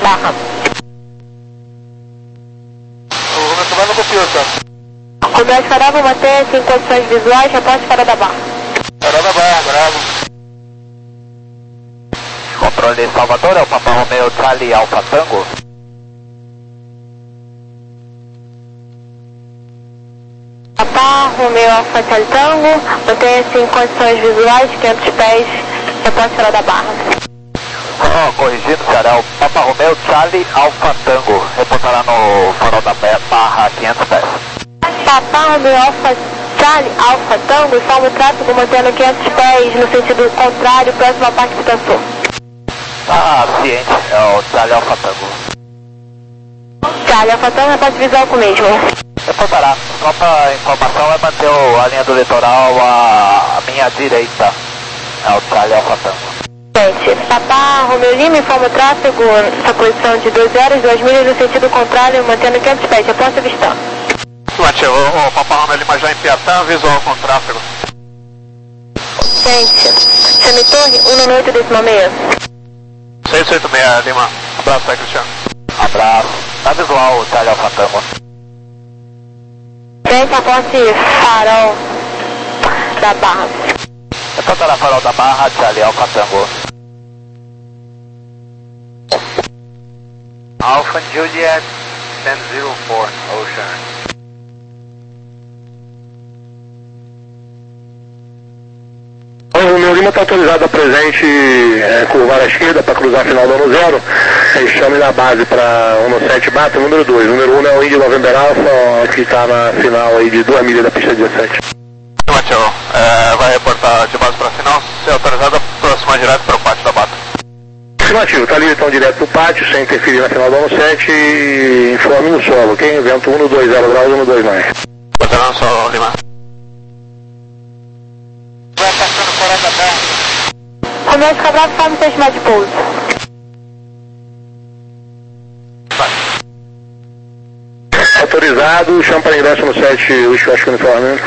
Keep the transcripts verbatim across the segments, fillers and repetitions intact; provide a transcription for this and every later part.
Barra. O Romeu Tomás não copiou, tá? Romeu Bravo, mantenha-se em condições visuais, reporte para da Barra. Para da Barra, bravo. Controle Salvador, é o Papa Romeo Charlie Alpha Tango. Papa Romeo Alpha Charlie Tango, mantenha-se em condições visuais, quinhentos pés, reporte para da Barra. Oh, corrigindo, será o Papa Romeo Charlie Alpha Tango, reportará no farol da Barra quinhentos pés. Papa Romeo Alpha Charlie Alpha Tango, informa o tráfego mantendo quinhentos pés no sentido contrário, próximo ao Parque Pitaçu. Ah, ciente, é o Charlie Alpha Tango. Charlie Alpha Tango, reporte visual com o mesmo. Reportará. Nossa informação é manter o, a linha do litoral à, à minha direita. É o Charlie Alpha Tango. Gente, Papa Romeo Lima informa o tráfego nessa posição de doze horas, duas milhas no sentido contrário, mantendo quinhentos pés. Reporte avistando. Matheus, o, o Papa Romeo Lima já em Piatã, visual com tráfego. Gente, Semitorre, um nove oito decimal seis. seis oito seis, Lima. Abraço aí, Cristiano. Abraço. Tá visual o Charlie Alpha Tango. Gente, aporte farol da Barra. Reportará farol da Barra, Charlie Alpha Tango. Alpha Juliet ten zero four, Ocean. O Romeu Lima está autorizado a presente é, curvar à esquerda para cruzar a final do ano zero. É, chame na base para um sete bata, número dois. Número um é o Indy November Alpha, que está na final aí de duas milhas da pista dezessete. Matheus, é, vai reportar de base para final, se autorizado a aproximar direto para o pátio da Bata. Afirmativo, está livre então direto para o pátio, sem interferir na final do ano sete e informe no solo, ok? Vento um dois zero graus, um dois nove. Botando no solo, Lima. Vai passando fora da Barra. Romeu Cabral, forma seis metros de pouso. Autorizado, chama para ingresso no sete, o Wishwash uniforme.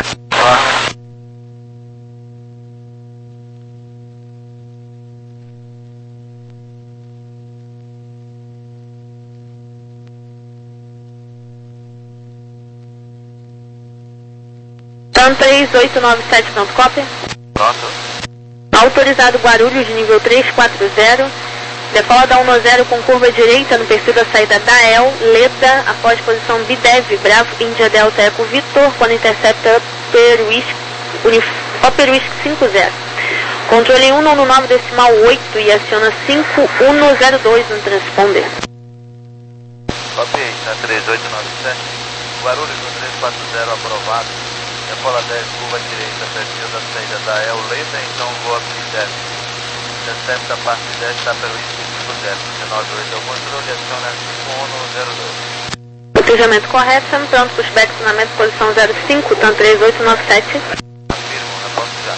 Então três oito nove sete, pronto, cópia. Pronto. Autorizado Guarulhos, nível três quatro zero. Decola da um zero com curva direita no perfil da saída da E L, Leda, após posição B D E V, Bravo, Índia, Delta, Eco, Vitor, quando intercepta Upper Whisk, Unif, Upper Whisk cinco zero. Controle um nove nove decimal oito e aciona cinco um zero dois no transponder. Ok, na três oito nove sete. Guarulhos no três quatro zero aprovado. Decola dez, curva direita, perfil da saída da E L, Leda, então voa B D E V. Intercepta a parte dez, está pelo I C cinco zero, dezenove oito é o controle, aciona cinco um zero dois. Cruzamento correto, estamos pronto para o estacionamento, posição zero cinco, então três oito nove sete. Afirmo, reporte já.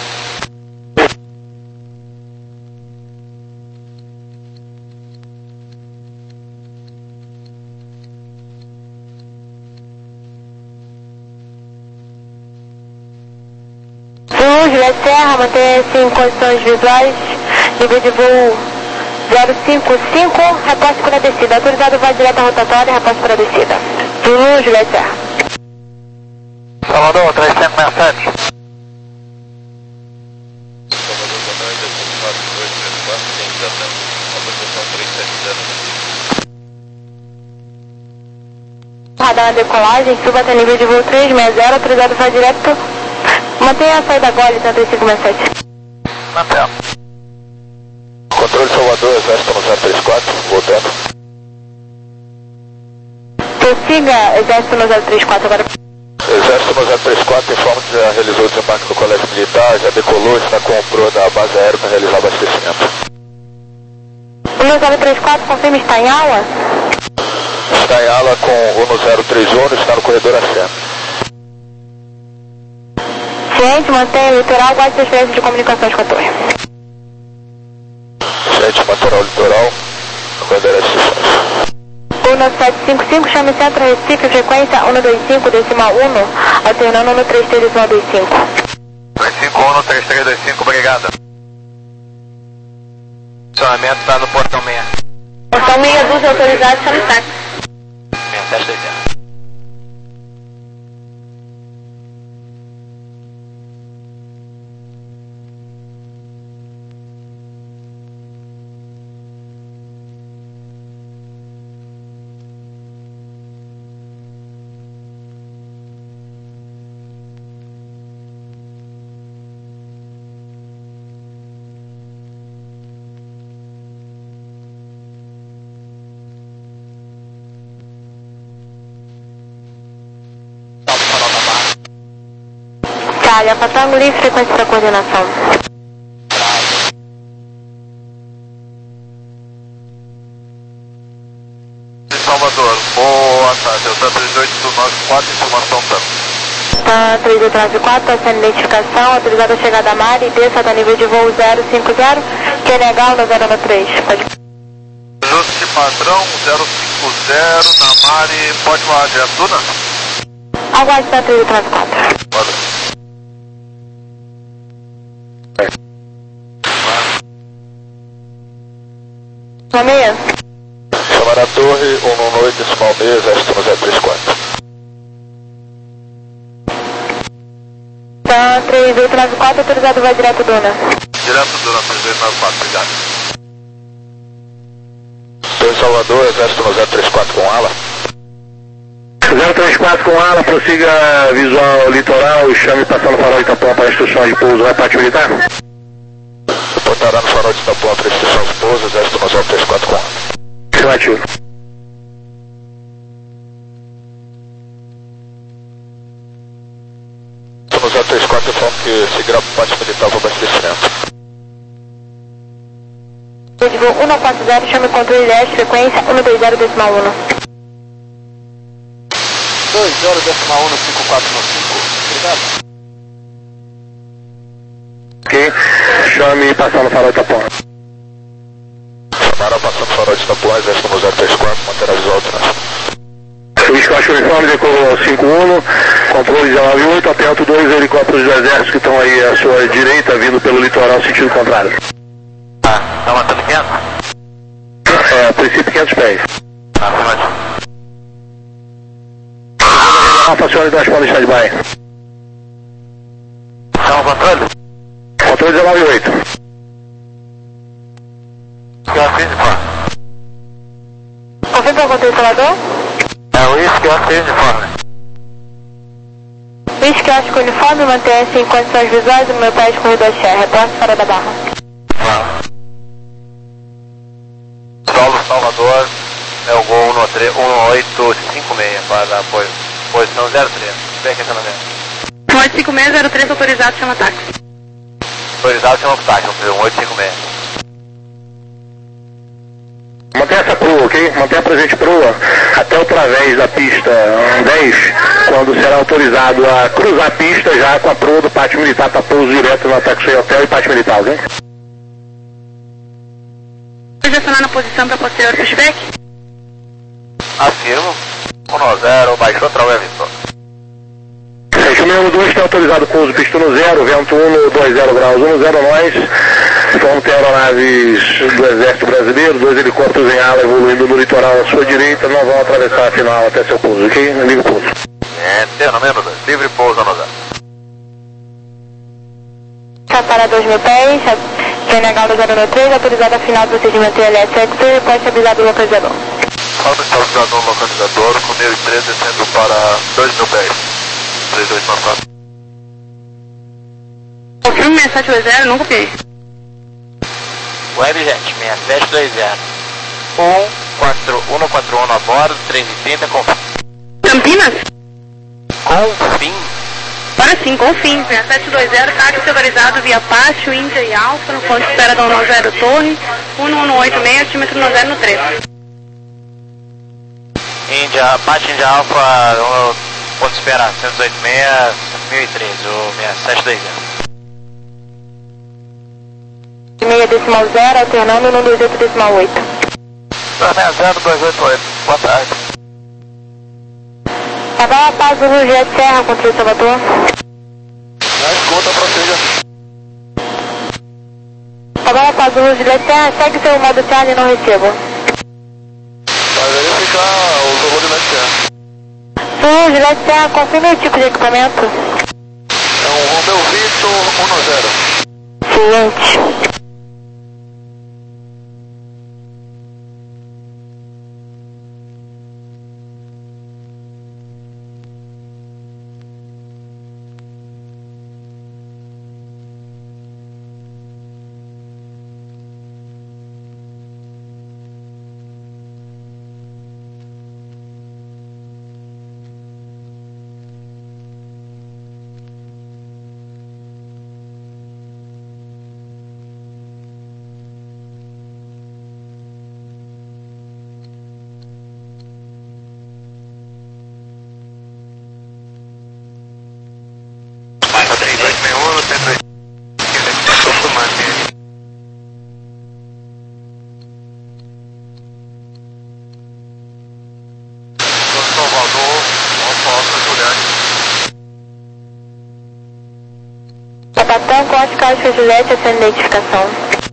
Zulu, Juliette Serra, mantenha-se em condições visuais, nível de voo zero cinco cinco, reporte para a descida. Autorizado vai direto à rotatória, reporte para a descida. Zulu, Juliette Serra. Salvador, três sete seis sete. Salvador, boa noite, quatro dois três quatro, tem Piatã, autorização três sete zero. Radar na decolagem, suba até nível de voo três seis zero, autorizado vai direto. Mantenha a saída Gole, trinta e cinco sessenta e sete. Mantém. Controle Salvador, Exército no zero três quatro, voltando. Prossiga, Exército no zero três quatro agora. Exército no zero três quatro, informa que já realizou o desembarque do Colégio Militar, já decolou, está com o Pro da base aérea para realizar o abastecimento. No zero três quatro, confirma, está em aula? Está em ala com o no zero três um, está no corredor aceno. Ciente, mantenha o litoral, guarde transferência de comunicações com a torre. Ciente, lateral litoral, no corredor aceno. um sete cinco cinco, chame centro, Recife, frequência um dois cinco, decimal um, alternando no três três, decimal dois cinco. dois cinco um, três três dois cinco, obrigado. Funcionamento está no portão seis. Portão seis, Jesus autorizado, chame táxi. sessenta e sete dois zero. Itália, Patango livre, frequência para coordenação. Salvador, boa tarde, eu três oito nove quatro, informação tanto. Tá, três oito nove quatro, tá sendo identificação, autorizada a chegada a Mari, desça da nível de voo zero cinco zero, que é legal no zero três, pode... Ajuste padrão zero cinco zero, na Mari, pode voar direto, Duna? Aguarde da três oito nove quatro. Pode. Nomeia? Chamar a torre, um nove oito, decimal meio, exército no zero três quatro. Tá, três oito nove quatro, autorizado, vai direto, Duna. Direto, Duna, três oito nove quatro, obrigado. Torre Salvador, exército no zero três quatro com ala. zero três quatro com ala, prossiga visual litoral e chame passando farol de Itapuã para instrução de pouso, vai parte militar? Reportará no farol de Itapuã para instrução de pouso, exército no zero três quatro com ala. Afirmativo. No zero três quatro informo que seguirá para parte militar para abastecimento. De voo um quatro zero, chame controle dez, frequência um dois zero decimal um. dois zero decimal um cinco quatro cinco, obrigado. Ok, chame passando farol de Itapuã. Chamaram passando farol de Itapuã, exército no zero três quatro, manterá visual trânsito. O Scott Uniforme decolou cinco um, controle dezenove oito, atento dois helicópteros do exército que estão aí à sua direita, vindo pelo litoral, sentido contrário. Ah, tá matando quinhentos? É, princípio quinhentos pés. Ah, afirmativo. Alfa, senhor, então responde stand-by. Chama o controle? Controle dezenove oito. Que eu fiz de forma? Confirma o controle Salvador? É o isso que eu fiz de forma. Esquiosque com uniforme, mantenha-se em condições visuais do meu pé de corredor Xer, reporte fora da barra. Claro. Solo Salvador, é o gol um oito cinco seis para a posição zero três. Vem aqui, um oito cinco seis zero três autorizado, chama táxi. autorizado, chama o táxi, um oito cinco seis. Mantenha essa proa, ok? Mantenha presente proa até o través da pista dez, quando será autorizado a cruzar a pista já com a proa do pátio militar para pouso direto no Taxi Hotel e pátio militar, ok? Posicionar na posição para posterior pushback? Afirmo. um zero, baixou para o Wellington. Seixo número dois está autorizado pouso pista no zero, vento um, dois zero graus, um zero nós. Vamos ter aeronaves do Exército Brasileiro, dois helicópteros em ala evoluindo no litoral à sua direita, não vão atravessar a final até seu pouso, ok? Livre pouso. É, terno menos dois, livre pouso no zero. Para dois mil pés, T N H zero três, autorizado a final do procedimento I L S X, pode avisar do localizador. Fala do estabilizador localizador, com mil e três descendo para dois mil pés. três dois nove quatro. Confirme seis sete dois zero, não copiei. Webjet seis sete dois zero. um quatro um quatro um a bordo, três e trinta com Campinas? Com fim. Para sim, com fim. seis sete dois zero, táxi autorizado via Pátio, Índia e Alfa, no ponto de espera da um zero Torre, um um oito seis, altímetro um zero três. Índia, Pátio Índia Alfa, um, ponto de espera cento e oito seis, mil e treze, o seis sete dois zero. seis decimal zero, alternando no dois oito decimal oito. seis zero dois oito oito, boa tarde. Tabela Paz do Jet Serra, controle Salvador. Na escuta, prossiga. Tabela Paz do Jet Serra, segue seu modo Charlie e não recebo. Juliette Serra, confirme o tipo de equipamento. É um Romeo Victor um zero. Ciente. Capitão com as caixas Juliette, essa identificação.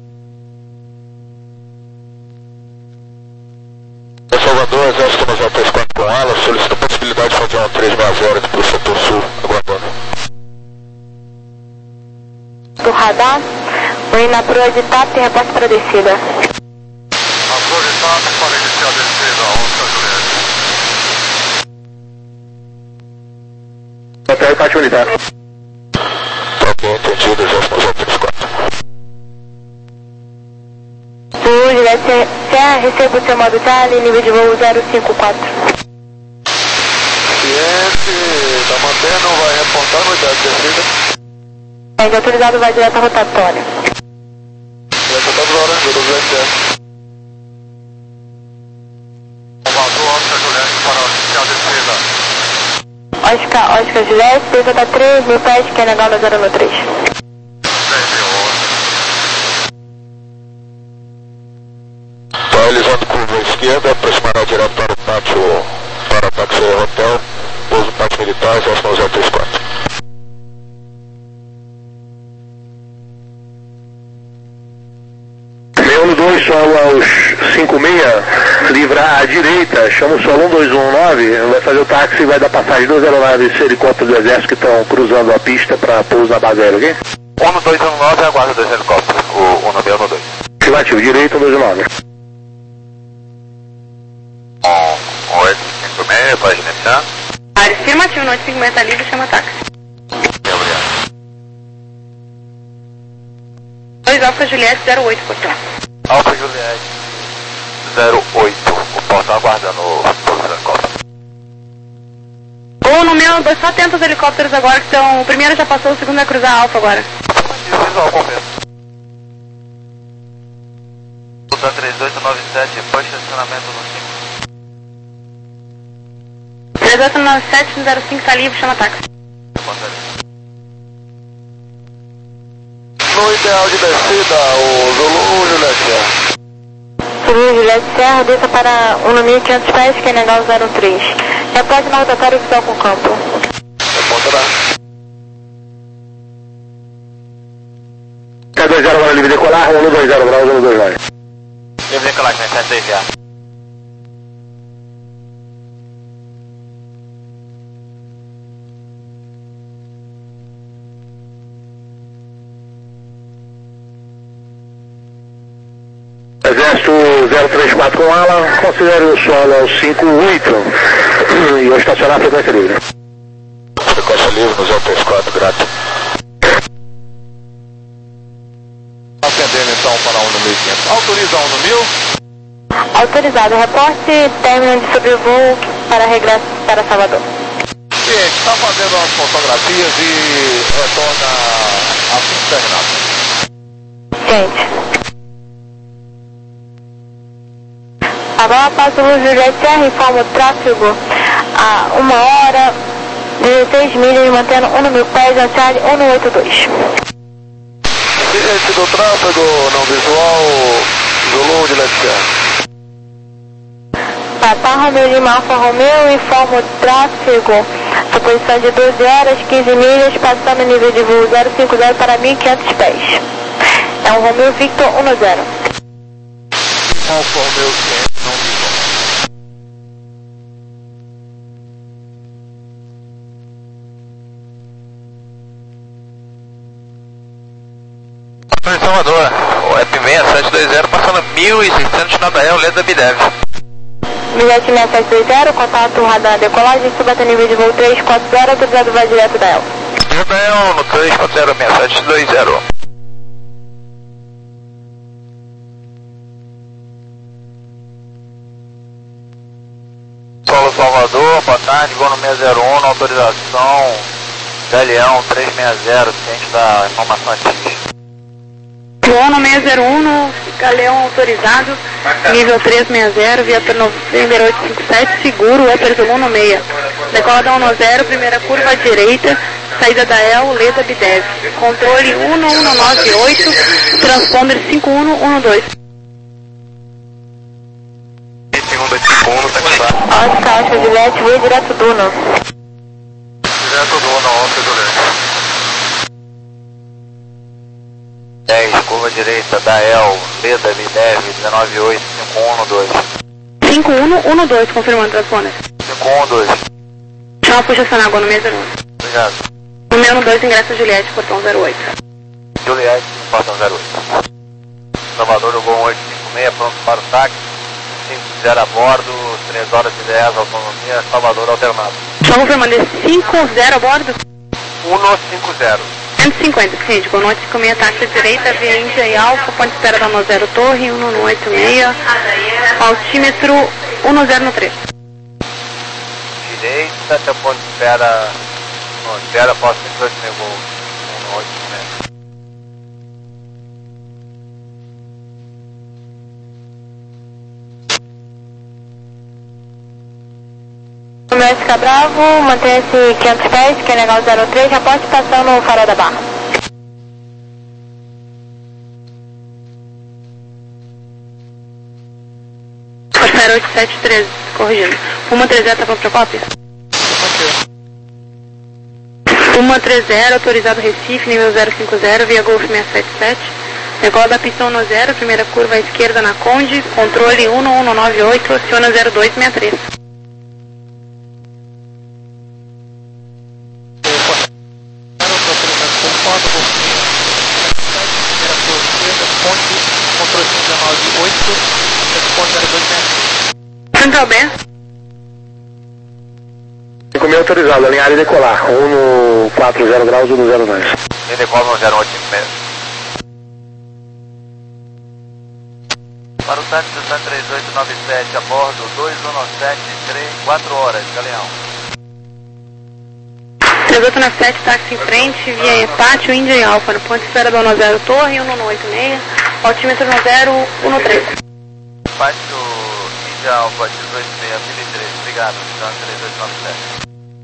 Salvador, Exército Nacional três quatro com ala, solicita a possibilidade de fazer uma três seis zero para o setor sul, aguardando. Do radar, o na proa de TAP e reporte para a descida. A proa de TAP para iniciar a descida, onça Juliette. Hotel Pátio Militar. Ok, entendido, Exército Nacional três quatro. Sul, Juliette Serra, receba o seu modo Charlie, nível de voo zero cinco quatro. Ciente, tá mantendo, vai reportar no ideia de descida. É, autorizado, vai direto à rotatória. Vai estar do Laranjo, do Juliette Serra. Salvador, onça Juliette para iniciar a descida. Oscar, Oscar Juliette, desce a três mil pés, que é legal no zero um três. Realizando curva à esquerda, aproximará direto para o pátio, para o táxi hotel, pouso pátio militar, Exército Nacional três quatro. Leão dois, solo aos cinco seis, livrar à direita, chama o solo um dois um nove, vai fazer o táxi e vai dar passagem duas aeronaves helicópteros do Exército que estão cruzando a pista para pouso na base aérea, ok? um dois um nove aguarda dois helicópteros, o um nove um dois. Afirmativo, direito um dois um nove. Um oito cinco seis, pode iniciar. Afirmativo, noite cinco seis, tá livre, chama táxi. Obrigado. dois Alfa Juliette zero oito, portão. Alfa Juliette zero oito, o portão aguardando o helicóptero. Ou no meu, só atenta os helicópteros agora que estão. O primeiro já passou, o segundo vai cruzar Alfa agora. Visual, confirmo. Luta três oito nove sete, depois estacionamento no cinco. três oito nove sete no zero cinco, tá livre, chama táxi. No ideal de descida, o Zulu Juliette Serra. Zulu Juliette Serra, desça para um mil e quinhentos pés, que é legal zero um três. Repórte na rotatória oficial com campo. Reportará. K dois zero agora livre decolar, um dois zero graus, um dois nove. Livre decolar, que vai ser já. Exército zero três quatro com ala, considere o solo aos cinco oito e o estacionar a frequência livre. Frequência livre no zero três quatro, grato. Atendendo então para um no mil e quinhentos. Autoriza um no mil. Autorizado, reporte, término de sobrevoo para regresso para Salvador. Ciente, está fazendo as fotografias e retorna assim que terminado. Gente. Agora passa o Juliette Serra, informa o tráfego a uma hora, dezesseis milhas, mantendo um mil pés, a Charlie um oito dois. Ciente do tráfego não visual, Zulu Juliette Serra. Papa Romeu Lima Alfa Romeu, informa o tráfego a posição de doze horas, quinze milhas, passando o nível de voo zero cinco zero para mil e quinhentos pés. É um Romeu Victor um zero. Alfa Romeu Ciente não visual. Salvador, o E P seis sete dois zero passando mil e seiscentos na Dael, Leda Bidev. Milete seis sete dois zero, contato radar decolagem, subata nível de voo três quatro zero, autorizado vai direto da E L. Dael no três quatro zero seis sete dois zero. Solo Salvador, boa tarde, voo no seis zero um, autorização Galeão três seis zero, ciente da informação ativa. Voo no seis zero um, no Galeão autorizado, nível três seis zero, viatura November oito cinco sete, seguro, Upper Zulu no seis. Decola da um zero, primeira curva à direita, saída da E L, Leda Bidev. Controle um um nove oito, transponder cinco um um dois. Oscar, Caixa Juliette, voo direto do Uno. Direto do Uno, Oscar Juliette. dez, curva direita da E L, Leda Bidev, um nove oito cinco um um dois. cinco um um dois, confirmando transponder. cinco um um dois. Chama puxa essa água no seis zero um. Obrigado. Número dois, ingresso Juliette, portão zero oito. Juliette, portão zero oito. Salvador, do voo oito cinco seis, pronto para o táxi. cinco zero a bordo, três horas e dez, autonomia, Salvador alternado. Só confirmando, cinco zero a bordo? um cinco zero. cento e cinquenta, cliente, com noite cinco seis, taxa direita, via Índia e Alfa, ponte de espera da um zero Torre, um oito seis, altímetro um zero no três. Direita, até ponto de espera, não, espera, posso cinco oito seis, um oito seis. O S K Bravo, mantenha-se quinhentos pés, que é legal zero três, reporte passando no farol da Barra. Zero oito sete três, corrigindo. um três zero, tá pronto pra cópia? um três zero, autorizado Recife, nível zero cinco zero, via Golf seis sete sete. Decola da pista um zero, primeira curva à esquerda na Conde, controle um um nove oito, aciona zero dois seis três. Central B. cinco mil autorizado, alinhar e decolar. um no quatro zero graus, um no zero dois. Ele decola no zero oito cinco seis. Para o táxi do Sun três oito nove sete, a bordo dois um sete três, quatro horas, Galeão. três oito nove sete, táxi em frente, via Pátio, Índia e Alfa, no ponto de espera da um zero Torre, um oito seis, altímetro um zero um três. Pátio, Índia Alfa, dezoito seis, mil e três, obrigado, Sun três oito nove sete.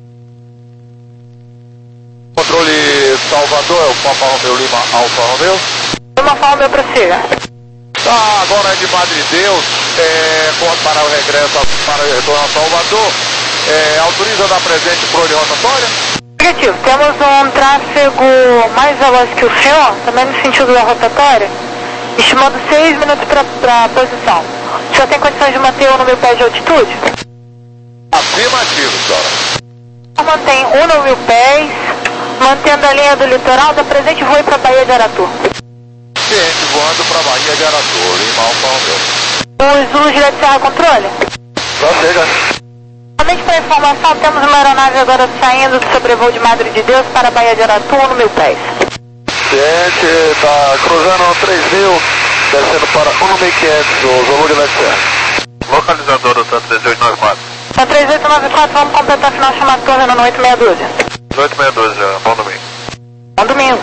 Controle Salvador, Papa Romeu Lima, Alfa Romeu. Uma Romeu, prossiga. Tá, agora é de Madre Deus, é, para o regresso, para o retorno a Salvador, é, autoriza dar presente por ordem rotatória? Negativo, temos um tráfego mais veloz que o senhor, também no sentido da rotatória, estimando seis minutos para a posição. O senhor tem condições de manter um no mil pés de altitude? Afirmativo, senhora. Mantém um no mil pés, mantendo a linha do litoral, da presente voo para a Baía de Aratu. Ciente, voando para a Baía de Aratu, Lima Alfa Romeu. O Zulu Juliette Serra Controle? Prossiga. Somente para informação, temos uma aeronave agora saindo do sobrevoo de Madre de Deus para a Baía de Aratu, um no mil pés. Ciente, está cruzando três mil, descendo para um no mil e quinhentos, o Zulu Juliette Serra. Localizador do Sun três oito nove quatro. Sun três oito nove quatro, vamos completar a final chamada torre no oito seis doze. oito seis doze, bom domingo. Bom domingo.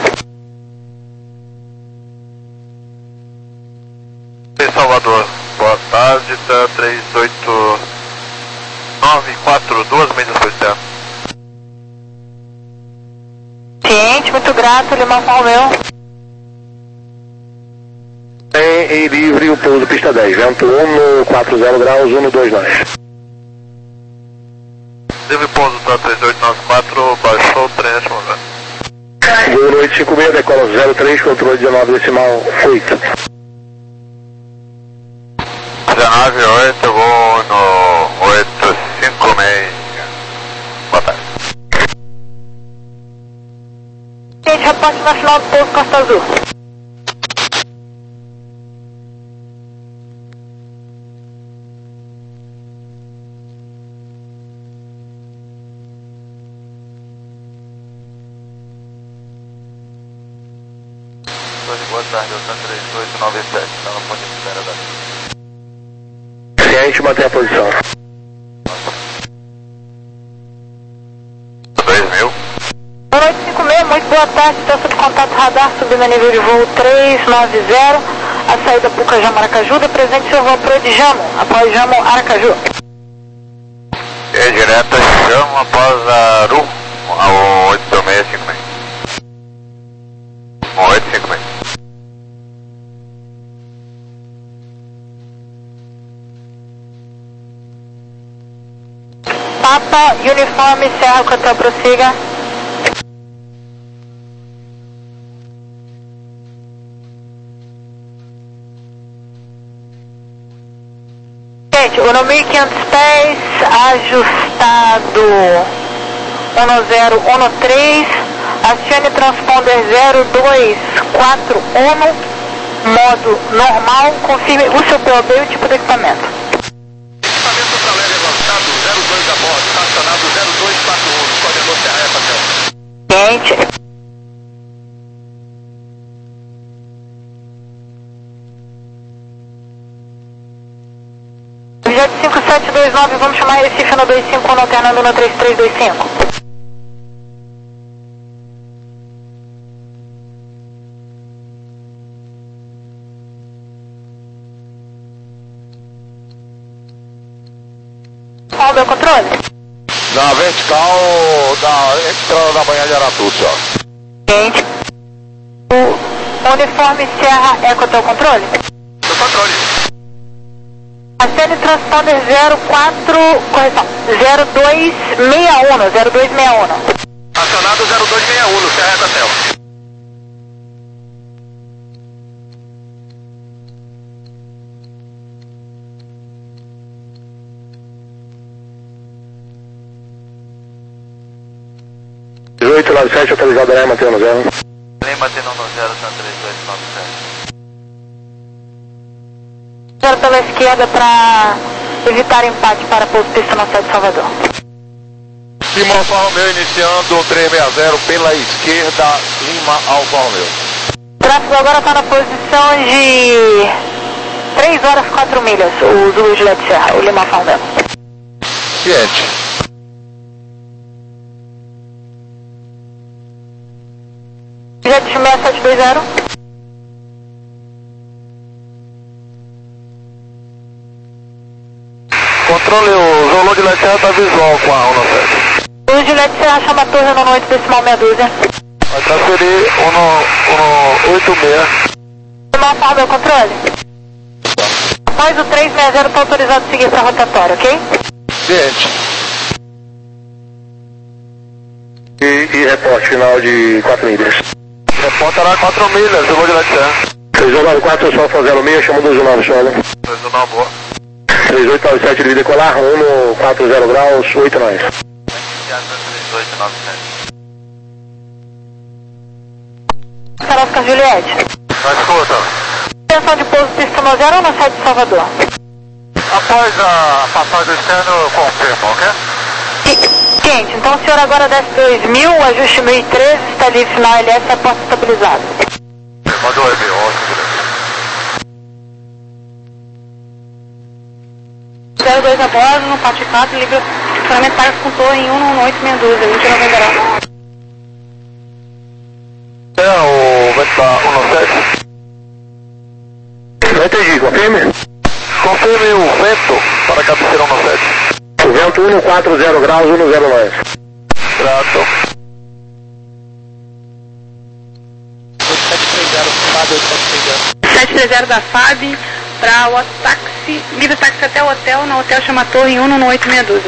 Salvador, boa tarde, Sun três oito nove quatro, duas milhas por externo. Ciente, muito grato, Limão Romeu. Em, em livre o pouso pista dez, vento um no quatro zero graus, um no dois nove. Livre pouso Sun três oito nove quatro, baixou o trem neste momento. Voo oito cinco seis, decola zero três, controle dezenove decimal oito. dezenove oito, vou no oito cinco seis. Boa tarde. Ciente, reporte nacional do pouso Costa Azul. tarde, Delta três oito nove sete, está no ponto de espera da... Ciente, mantém a posição. dois mil. Boa noite, cinco seis, muito boa tarde, testa de contato radar, subindo a nível de voo três nove zero, a saída Puca Jamo Aracaju, presente seu voo para de Jamo, após Jamo Aracaju. É direta, Jamo após a Aru, ao oito seis cinco seis. oito cinco seis. Papa, uniforme, Serra, Cotel, prossiga. Gente, o no mil e quinhentos pés, ajustado um zero um três, acione transponder zero dois quatro um, modo normal, confirme o seu P O B e o tipo de equipamento. Equipamento para leve avançado, zero dois a bordo, estacionado zero dois quatro um, coordenador Serra, Patel. Gente, Jet cinco sete dois nove, vamos chamar Recife no dois cinco um, alternando no três três dois cinco. Qual o meu controle? Na vertical da entrada da manhã de Aratu, senhor. Gente, o uniforme Serra é com o teu controle? Do controle. Acene transponder zero quatro, correção, zero dois seis um, zero dois seis um. Acionado zero dois seis um, Serra, Patel. dezoito nove sete, autorizado a manter no zero. Nem batendo no zero, São três oito nove sete. Zero pela esquerda para evitar empate para pouso pista no sede de Salvador. Lima Alfa Romeo iniciando três seis zero pela esquerda, Lima Alfa Romeo. O tráfego agora está na posição de três horas e quatro milhas, o Zulu Juliette Serra, o Lima Alfa Romeo. Ciente. Jet seis sete dois zero. Controle, o Zulu de Leite está visual com a um sete. O Juliette Serra chama a torre no oito decimal meia dúzia. Vai transferir um oito seis. Lima Alfa Romeo, controle? Após o três seis zero, está autorizado a seguir para a rotatória, ok? Ciente. E, e reporte final de quatro milhas. Reporta lá quatro milhas, Zulu de Leite. três oito nove quatro, só fazendo meia, chama do nove, senhor. dois um nove, boa. três oito nove sete, ele decolar, um no quatro zero graus, oito nós. Iniciado três oito nove sete. Oscar Juliette. Na escuta. Atenção de pouso pista no zero ou na sede de Salvador? Após a passagem externa, eu confirmo, ok? Quente, então o senhor agora desce dois mil, ajuste mil e treze, está ali final L S, a porta estabilizada. Mandou aí, ótimo. zero dois a bordo, no pátio quatro, liga funcionamento para com torre em um no oito seis dois, vinte e nove Verão. É, o Venta um sete. Não entendi, confirme? Confirme o vento para a cabeceira um sete. O vento um no quatro zero graus, um no zero nós. Trato. sete três zero da F A B para o táxi, livre táxi até o hotel, no hotel chama torre em um no oito seis dois.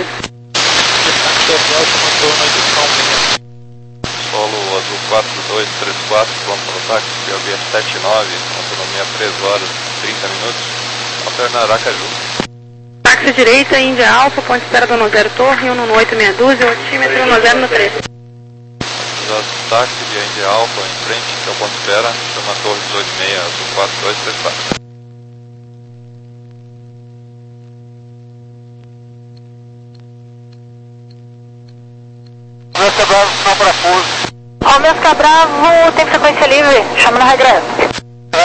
Solo azul quatro dois três quatro, pronto para o táxi, P O B sete nove, autonomia três horas e trinta minutos, alterna Aracaju. Táxi direita, Índia Alfa, ponte de espera do no zero torre, um no oito seis dois, oxímetro no zero no três. Táxi de Índia Alfa em frente, que é o ponto de espera, chama torre dezoito seis, azul quatro dois três quatro. Mesca Bravo, não para pouso. Ó, Mesca Bravo tem frequência livre, chama no regresso. É,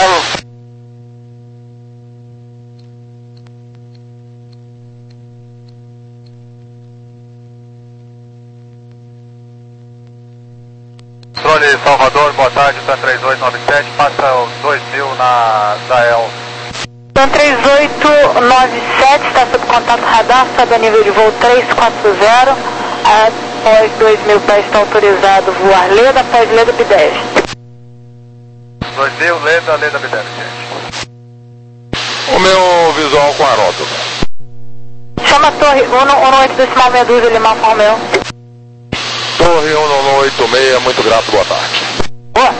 Controle Salvador, boa tarde, T A M três oito nove sete, passa os dois mil na Dael. T A M três oito nove sete, está sob contato radar, sobe a nível de voo três quatro zero, após dois mil pés está autorizado voar Leda, após Leda B dez. dois mil, Leda, Leda B dez, gente. O meu visual com Aroto. Chama a torre um um oito decimal meia dúzia, Lima Alfa Romeo. Torre um um oito seis, muito grato, boa tarde. Boa.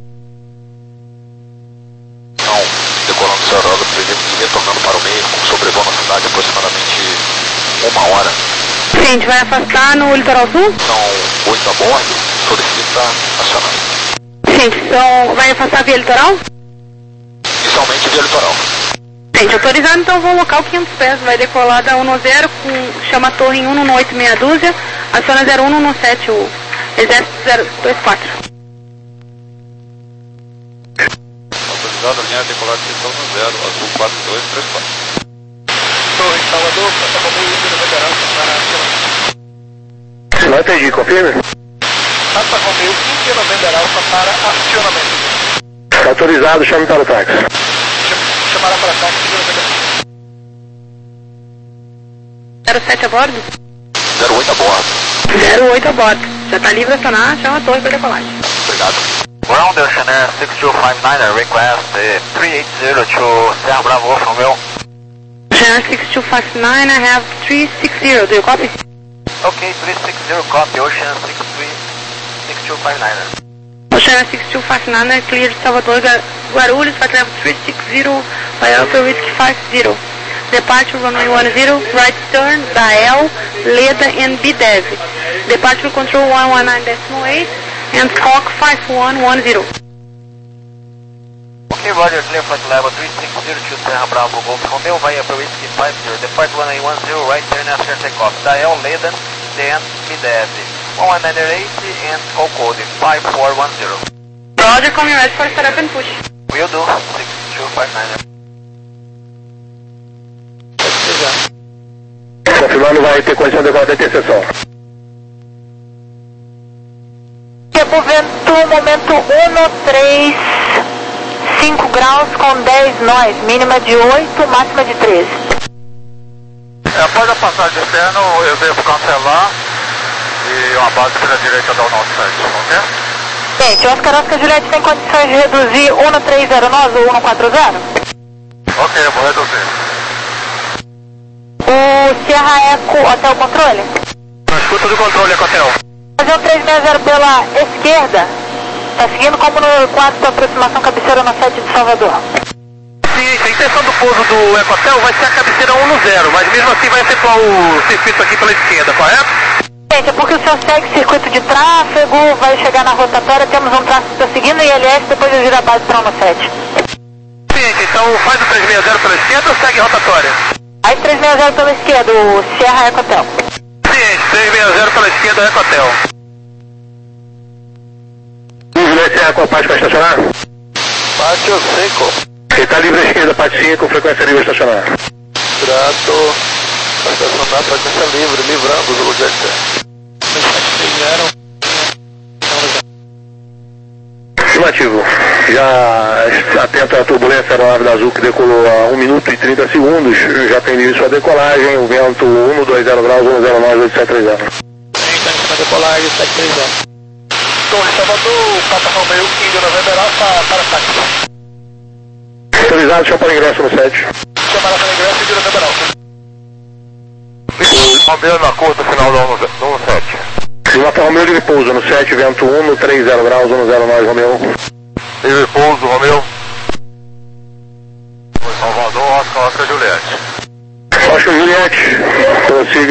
Então, decolando seu aeródromo, e retornando para o meio, com sobrevoo na cidade aproximadamente uma hora. Sim, a gente vai afastar no litoral sul? São oito a bordo, solicita acionar. Sim, então vai afastar via litoral? Inicialmente via litoral. Gente, autorizado, então vou local quinhentos pés, vai decolar da um zero com, chama a torre em um um oito meia dúzia, aciona zero um um sete, o exército zero dois quatro. Autorizado, linha decolar de seção no zero, azul quatro dois três quatro. Torre Salvador, Santa Romeu, Índio Federal, para Não entendi, confirme. Santa Romeu, Índio Federal, para acionamento. Autorizado, chame para o táxi. Chamará para táxi, zero sete a bordo? zero oito a bordo. zero oito a bordo. Já está livre acionar, chama a torre para decolagem. Obrigado. Ground Oceanair six two five nine, request uh, three eight zero to Serra Bravo, Alfa Romeo. Oceanair six two five nine, I have three six zero, do you copy? Okay, three six zero, copy, Ocean six two five nine. Oceanair six two five nine, clear Salvador Guarulhos, flight level three six zero, by Alpha Whiskey five zero. Departure runway one zero, right turn, Dael, Leda and B dev. Departure control one one nine point eight and Hawk five one one zero. Okay, Roger, clear flight level three six zero to Serra Bravo, Golf Romeo, via Alpha Whiskey five zero. Depart runway one zero, right turn after takeoff. Dael, Leda, then B dev. one one nine eight and call code five four one zero. Roger, coming ready for startup and push. Will do, six two five nine. Confirmando, vai ter condição de decolar da interseção. Tempo vento, momento um três cinco graus com dez nós, mínima de oito, máxima de treze. É, após a passagem externa, eu devo cancelar e uma base pela direita da nosso site, ok? Gente, Oscar Oscar Juliette tem condições de reduzir um três zero nove ou um quatro zero? Ok, eu vou reduzir. O Sierra Eco, hotel controle? Na escuta do controle, Ecotel. Fazer um três seis zero pela esquerda. Tá seguindo como no quadro de aproximação cabeceira no sete de Salvador. Sim, a intenção do pouso do Ecotel vai ser a cabeceira um zero, mas mesmo assim vai efetuar o circuito aqui pela esquerda, correto? Gente, é porque o senhor segue circuito de tráfego, vai chegar na rotatória, temos um tráfego que está seguindo I L S, depois eu viro a base para um sete. Sim, então faz o três seis zero pela esquerda ou segue a rotatória? Aí três seis zero pela esquerda, o Sierra Eco Hotel. Sim, três seis zero pela esquerda, Ecotel. Juliette Serra com a parte para estacionar? Pátio seco. Ele está livre à esquerda, parte cinco, frequência livre estacionar. Grato. Vai estacionar frequência livre, livrando o lugar de Afirmativo. Já atento à turbulência da nave da Azul que decolou a um minuto e trinta segundos. Já tem início a decolagem. O vento um dois zero graus, um zero nove oito sete três zero. Está em decolagem, sete três zero. Torre Salvador, Papa Romeu, Índio November Alfa, para táxi. Autorizado, chama para ingresso no sete. Chamará para ingresso, Índio November Alfa. Romeu na curta final do um sete. Lima Romeu, livre pouso no sete, vento um, três zero graus, um zero nove, Romeu. Livre pouso, Romeu. Salvador, Oscar, Oscar Juliette. Oscar Juliette, prossiga.